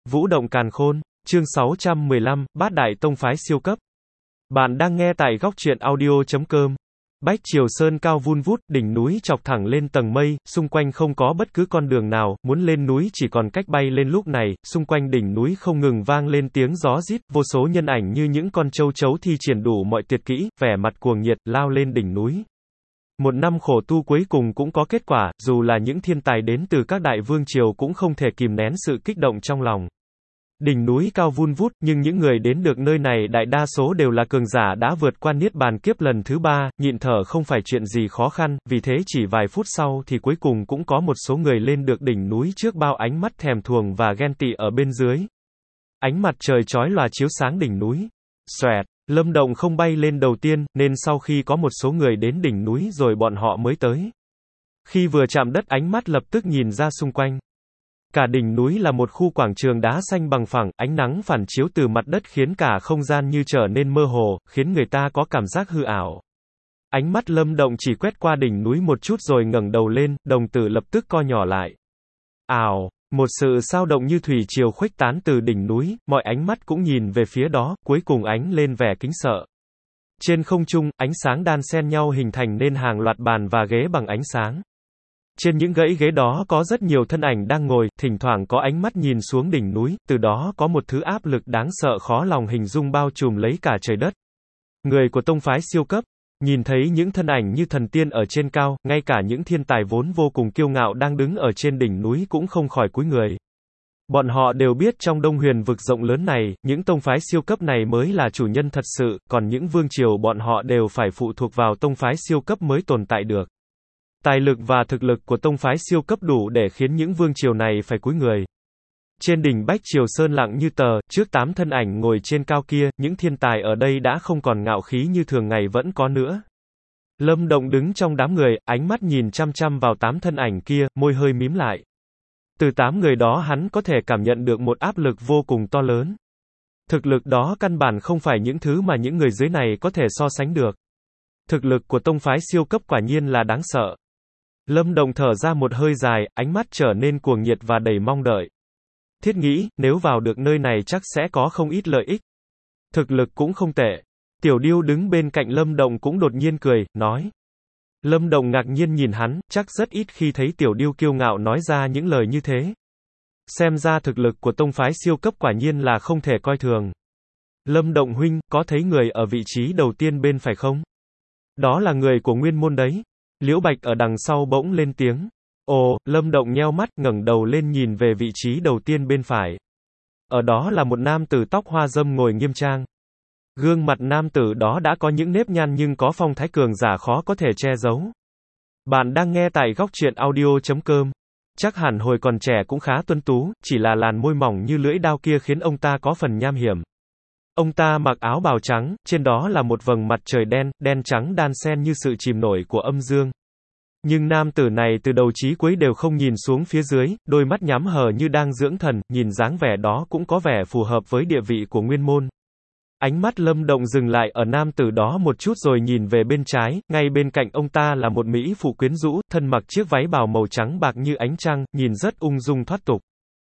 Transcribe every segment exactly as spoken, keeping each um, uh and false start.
Vũ động càn khôn, chương sáu trăm mười lăm, Bát đại tông phái siêu cấp. Bạn đang nghe tại góc truyện audio chấm com. Bách Triều Sơn cao vun vút, đỉnh núi chọc thẳng lên tầng mây, xung quanh không có bất cứ con đường nào, muốn lên núi chỉ còn cách bay lên. Lúc này, xung quanh đỉnh núi không ngừng vang lên tiếng gió rít, vô số nhân ảnh như những con châu chấu thi triển đủ mọi tuyệt kỹ, vẻ mặt cuồng nhiệt, lao lên đỉnh núi. Một năm khổ tu cuối cùng cũng có kết quả, dù là những thiên tài đến từ các đại vương triều cũng không thể kìm nén sự kích động trong lòng. Đỉnh núi cao vun vút, nhưng những người đến được nơi này đại đa số đều là cường giả đã vượt qua niết bàn kiếp lần thứ ba, nhịn thở không phải chuyện gì khó khăn, vì thế chỉ vài phút sau thì cuối cùng cũng có một số người lên được đỉnh núi trước bao ánh mắt thèm thuồng và ghen tị ở bên dưới. Ánh mặt trời chói lòa chiếu sáng đỉnh núi. Xoẹt, Lâm Động không bay lên đầu tiên, nên sau khi có một số người đến đỉnh núi rồi bọn họ mới tới. Khi vừa chạm đất ánh mắt lập tức nhìn ra xung quanh. Cả đỉnh núi là một khu quảng trường đá xanh bằng phẳng, ánh nắng phản chiếu từ mặt đất khiến cả không gian như trở nên mơ hồ, khiến người ta có cảm giác hư ảo. Ánh mắt Lâm Động chỉ quét qua đỉnh núi một chút rồi ngẩng đầu lên, đồng tử lập tức co nhỏ lại. Ào, một sự sao động như thủy triều khuếch tán từ đỉnh núi, mọi ánh mắt cũng nhìn về phía đó, cuối cùng ánh lên vẻ kính sợ. Trên không trung, ánh sáng đan xen nhau hình thành nên hàng loạt bàn và ghế bằng ánh sáng. Trên những dãy ghế đó có rất nhiều thân ảnh đang ngồi, thỉnh thoảng có ánh mắt nhìn xuống đỉnh núi, từ đó có một thứ áp lực đáng sợ khó lòng hình dung bao trùm lấy cả trời đất. Người của tông phái siêu cấp, nhìn thấy những thân ảnh như thần tiên ở trên cao, ngay cả những thiên tài vốn vô cùng kiêu ngạo đang đứng ở trên đỉnh núi cũng không khỏi cúi người. Bọn họ đều biết trong Đông Huyền vực rộng lớn này, những tông phái siêu cấp này mới là chủ nhân thật sự, còn những vương triều bọn họ đều phải phụ thuộc vào tông phái siêu cấp mới tồn tại được. Tài lực và thực lực của tông phái siêu cấp đủ để khiến những vương triều này phải cúi người. Trên đỉnh Bách Triều Sơn lặng như tờ, trước tám thân ảnh ngồi trên cao kia, những thiên tài ở đây đã không còn ngạo khí như thường ngày vẫn có nữa. Lâm Động đứng trong đám người, ánh mắt nhìn chăm chăm vào tám thân ảnh kia, môi hơi mím lại. Từ tám người đó hắn có thể cảm nhận được một áp lực vô cùng to lớn. Thực lực đó căn bản không phải những thứ mà những người dưới này có thể so sánh được. Thực lực của tông phái siêu cấp quả nhiên là đáng sợ. Lâm Động thở ra một hơi dài, ánh mắt trở nên cuồng nhiệt và đầy mong đợi. Thiết nghĩ, nếu vào được nơi này chắc sẽ có không ít lợi ích. Thực lực cũng không tệ. Tiểu Điêu đứng bên cạnh Lâm Động cũng đột nhiên cười, nói. Lâm Động ngạc nhiên nhìn hắn, chắc rất ít khi thấy Tiểu Điêu kiêu ngạo nói ra những lời như thế. Xem ra thực lực của tông phái siêu cấp quả nhiên là không thể coi thường. Lâm Động huynh, có thấy người ở vị trí đầu tiên bên phải không? Đó là người của Nguyên Môn đấy. Liễu Bạch ở đằng sau bỗng lên tiếng. Ồ, Lâm Động nheo mắt, ngẩng đầu lên nhìn về vị trí đầu tiên bên phải. Ở đó là một nam tử tóc hoa râm ngồi nghiêm trang. Gương mặt nam tử đó đã có những nếp nhăn nhưng có phong thái cường giả khó có thể che giấu. Bạn đang nghe tại góc truyện audio chấm com. Chắc hẳn hồi còn trẻ cũng khá tuấn tú, chỉ là làn môi mỏng như lưỡi dao kia khiến ông ta có phần nham hiểm. Ông ta mặc áo bào trắng, trên đó là một vầng mặt trời đen, đen trắng đan xen như sự chìm nổi của âm dương. Nhưng nam tử này từ đầu chí cuối đều không nhìn xuống phía dưới, đôi mắt nhắm hờ như đang dưỡng thần, nhìn dáng vẻ đó cũng có vẻ phù hợp với địa vị của Nguyên Môn. Ánh mắt Lâm Động dừng lại ở nam tử đó một chút rồi nhìn về bên trái, ngay bên cạnh ông ta là một mỹ phụ quyến rũ, thân mặc chiếc váy bào màu trắng bạc như ánh trăng, nhìn rất ung dung thoát tục.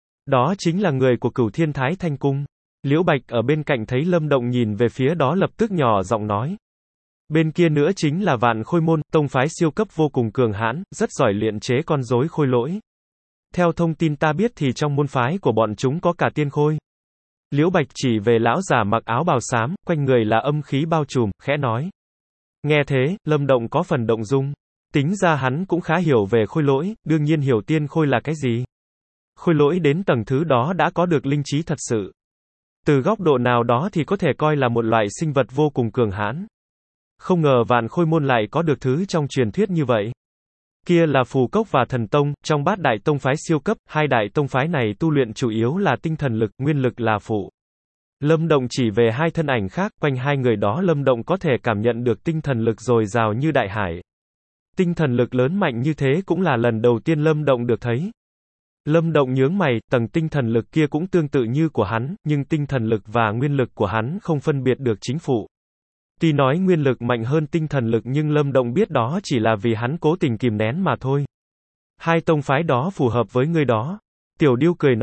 Đó chính là người của Cửu Thiên Thái Thanh Cung. Liễu Bạch ở bên cạnh thấy Lâm Động nhìn về phía đó lập tức nhỏ giọng nói. Bên kia nữa chính là Vạn Khôi Môn, tông phái siêu cấp vô cùng cường hãn, rất giỏi luyện chế con rối khôi lỗi. Theo thông tin ta biết thì trong môn phái của bọn chúng có cả tiên khôi. Liễu Bạch chỉ về lão già mặc áo bào xám, quanh người là âm khí bao trùm, khẽ nói. Nghe thế, Lâm Động có phần động dung. Tính ra hắn cũng khá hiểu về khôi lỗi, đương nhiên hiểu tiên khôi là cái gì. Khôi lỗi đến tầng thứ đó đã có được linh trí thật sự. Từ góc độ nào đó thì có thể coi là một loại sinh vật vô cùng cường hãn. Không ngờ Vạn Khôi Môn lại có được thứ trong truyền thuyết như vậy. Kia là Phù Cốc và Thần Tông, trong bát đại tông phái siêu cấp, hai đại tông phái này tu luyện chủ yếu là tinh thần lực, nguyên lực là phụ. Lâm Động chỉ về hai thân ảnh khác, quanh hai người đó Lâm Động có thể cảm nhận được tinh thần lực dồi dào như đại hải. Tinh thần lực lớn mạnh như thế cũng là lần đầu tiên Lâm Động được thấy. Lâm Động nhướng mày, tầng tinh thần lực kia cũng tương tự như của hắn, nhưng tinh thần lực và nguyên lực của hắn không phân biệt được chính phụ. Tuy nói nguyên lực mạnh hơn tinh thần lực nhưng Lâm Động biết đó chỉ là vì hắn cố tình kìm nén mà thôi. Hai tông phái đó phù hợp với ngươi đó. Tiểu Điêu cười nói.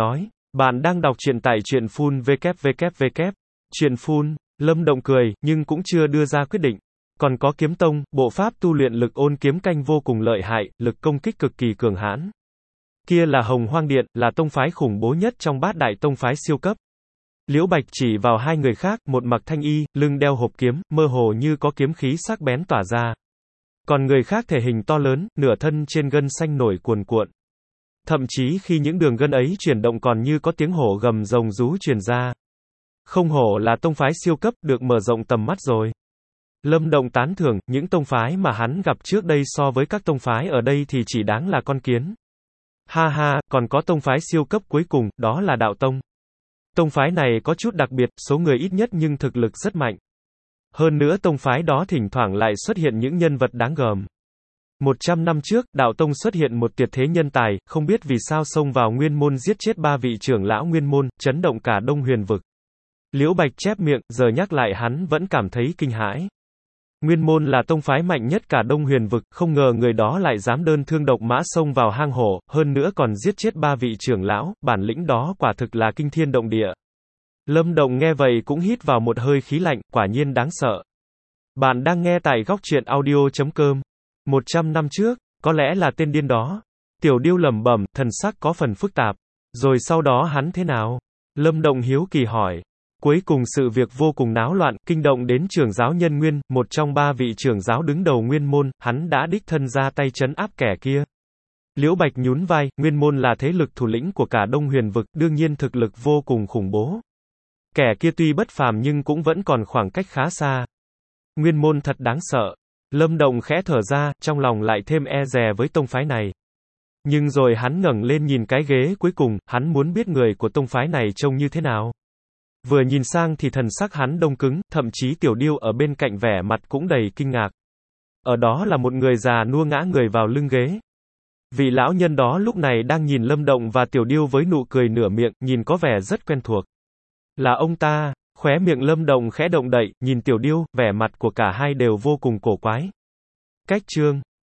Bạn đang đọc truyện tại truyện full vê kép vê kép vê kép. Truyện full, Lâm Động cười, nhưng cũng chưa đưa ra quyết định. Còn có kiếm tông, bộ pháp tu luyện lực ôn kiếm canh vô cùng lợi hại, lực công kích cực kỳ cường hãn. Kia là Hồng Hoang Điện, là tông phái khủng bố nhất trong bát đại tông phái siêu cấp. Liễu Bạch chỉ vào hai người khác, một mặc thanh y, lưng đeo hộp kiếm, mơ hồ như có kiếm khí sắc bén tỏa ra. Còn người khác thể hình to lớn, nửa thân trên gân xanh nổi cuồn cuộn. Thậm chí khi những đường gân ấy chuyển động còn như có tiếng hổ gầm rồng rú truyền ra. Không hổ là tông phái siêu cấp, được mở rộng tầm mắt rồi. Lâm Động tán thưởng, những tông phái mà hắn gặp trước đây so với các tông phái ở đây thì chỉ đáng là con kiến. Ha ha, còn có tông phái siêu cấp cuối cùng, đó là đạo tông. Tông phái này có chút đặc biệt, số người ít nhất nhưng thực lực rất mạnh. Hơn nữa tông phái đó thỉnh thoảng lại xuất hiện những nhân vật đáng gờm. Một trăm năm trước, đạo tông xuất hiện một tuyệt thế nhân tài, không biết vì sao xông vào nguyên môn giết chết ba vị trưởng lão nguyên môn, chấn động cả Đông Huyền vực. Liễu Bạch chép miệng, giờ nhắc lại hắn vẫn cảm thấy kinh hãi. Nguyên môn là tông phái mạnh nhất cả Đông Huyền vực, không ngờ người đó lại dám đơn thương độc mã xông vào hang hổ, hơn nữa còn giết chết ba vị trưởng lão, bản lĩnh đó quả thực là kinh thiên động địa. Lâm Động nghe vậy cũng hít vào một hơi khí lạnh, quả nhiên đáng sợ. Bạn đang nghe tại góc truyện audio chấm com. Một trăm năm trước, có lẽ là tên điên đó. Tiểu Điêu lẩm bẩm, thần sắc có phần phức tạp. Rồi sau đó hắn thế nào? Lâm Động hiếu kỳ hỏi. Cuối cùng sự việc vô cùng náo loạn, kinh động đến trưởng giáo Nhân Nguyên, một trong ba vị trưởng giáo đứng đầu nguyên môn, hắn đã đích thân ra tay trấn áp kẻ kia. Liễu Bạch nhún vai, nguyên môn là thế lực thủ lĩnh của cả Đông Huyền vực, đương nhiên thực lực vô cùng khủng bố. Kẻ kia tuy bất phàm nhưng cũng vẫn còn khoảng cách khá xa. Nguyên môn thật đáng sợ. Lâm Động khẽ thở ra, trong lòng lại thêm e dè với tông phái này. Nhưng rồi hắn ngẩng lên nhìn cái ghế cuối cùng, hắn muốn biết người của tông phái này trông như thế nào. Vừa nhìn sang thì thần sắc hắn đông cứng, thậm chí Tiểu Điêu ở bên cạnh vẻ mặt cũng đầy kinh ngạc. Ở đó là một người già nua ngã người vào lưng ghế. Vị lão nhân đó lúc này đang nhìn Lâm Động và Tiểu Điêu với nụ cười nửa miệng, nhìn có vẻ rất quen thuộc. Là ông ta. Khóe miệng Lâm Động khẽ động đậy, nhìn Tiểu Điêu, vẻ mặt của cả hai đều vô cùng cổ quái. Cách chương